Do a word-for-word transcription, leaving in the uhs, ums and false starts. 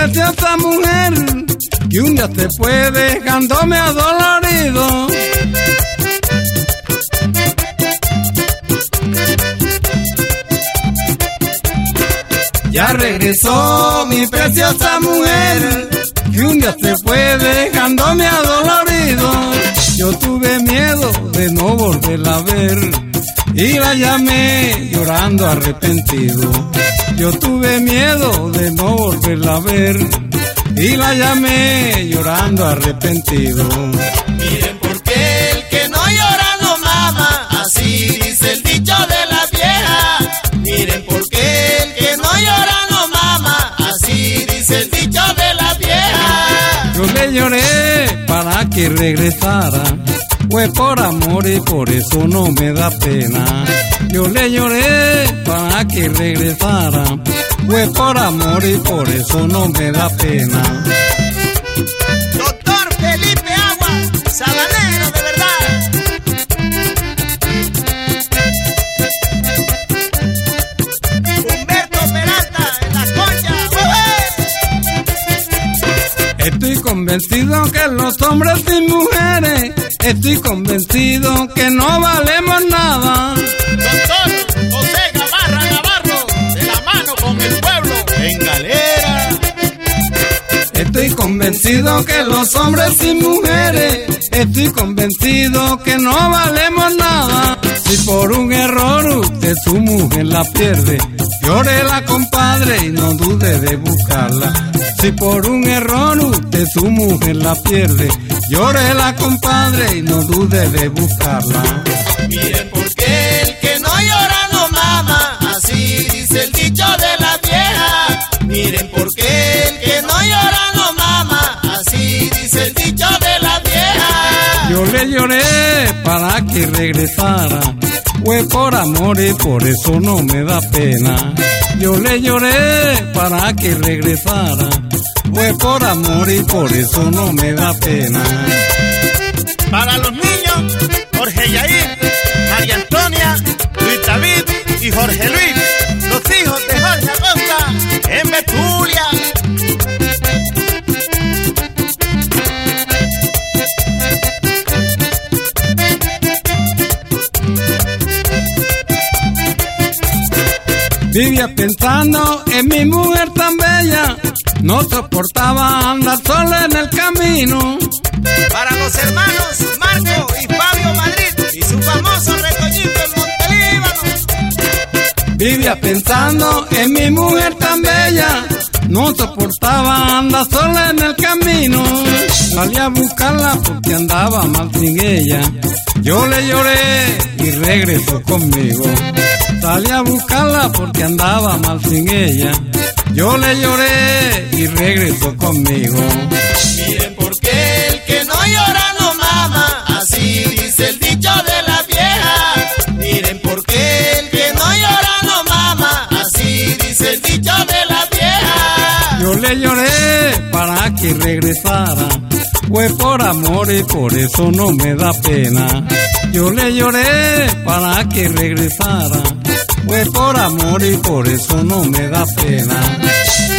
preciosa mujer, que un día se fue dejándome adolorido. Ya regresó mi preciosa mujer, que un día se fue dejándome adolorido. Yo tuve miedo de no volverla a ver y la llamé llorando arrepentido. Yo tuve miedo de no volverla a ver y la llamé llorando arrepentido. Miren por qué el que no llora no mama, así dice el dicho de la vieja. Miren por qué el que no llora no mama, así dice el dicho de la vieja. Yo le lloré para que regresara, fue por amor y por eso no me da pena. Yo le lloré para que regresara, fue por amor y por eso no me da pena. Doctor Felipe Agua, sabanero de verdad. Humberto Peralta en la concha. Estoy convencido que los hombres y mujeres, estoy convencido que no valemos nada. Doctor José Gamarra Navarro, de la mano con el pueblo en galera. Estoy convencido que los hombres y mujeres, estoy convencido que no valemos nada. Si por un error usted su mujer la pierde, llórela compadre y no dude de buscarla. Si por un error usted su mujer la pierde, llórela compadre y no dude de buscarla. Miren por qué el que no llora no mama, así dice el dicho de la vieja. Miren por qué el que no llora no mama, así dice el dicho de la vieja. Yo le lloré para que regresara, fue por amor y por eso no me da pena. Yo le lloré para que regresara, fue por amor y por eso no me da pena. Para los niños, Jorge Yair, María Antonia, Luis David y Jorge Luis, los hijos de Jorge Acosta, en Betulia. Vivía pensando en mi mujer tan bella, no soportaba andar sola en el camino. Para los hermanos Marco y Fabio Madrid y su famoso retoñito en Montelíbano. Vivía pensando en mi mujer tan bella, no soportaba andar sola en el camino. Salí a buscarla porque andaba mal sin ella. Yo le lloré y regresó conmigo. Salí a buscarla porque andaba mal sin ella. Yo le lloré y regresó conmigo. Miren por qué el que no llora no mama, así dice el dicho de la vieja. Miren por qué el que no llora no mama, así dice el dicho de la vieja. Yo le lloré para que regresara, fue por amor y por eso no me da pena. Yo le lloré para que regresara, fue por amor y por eso no me da pena.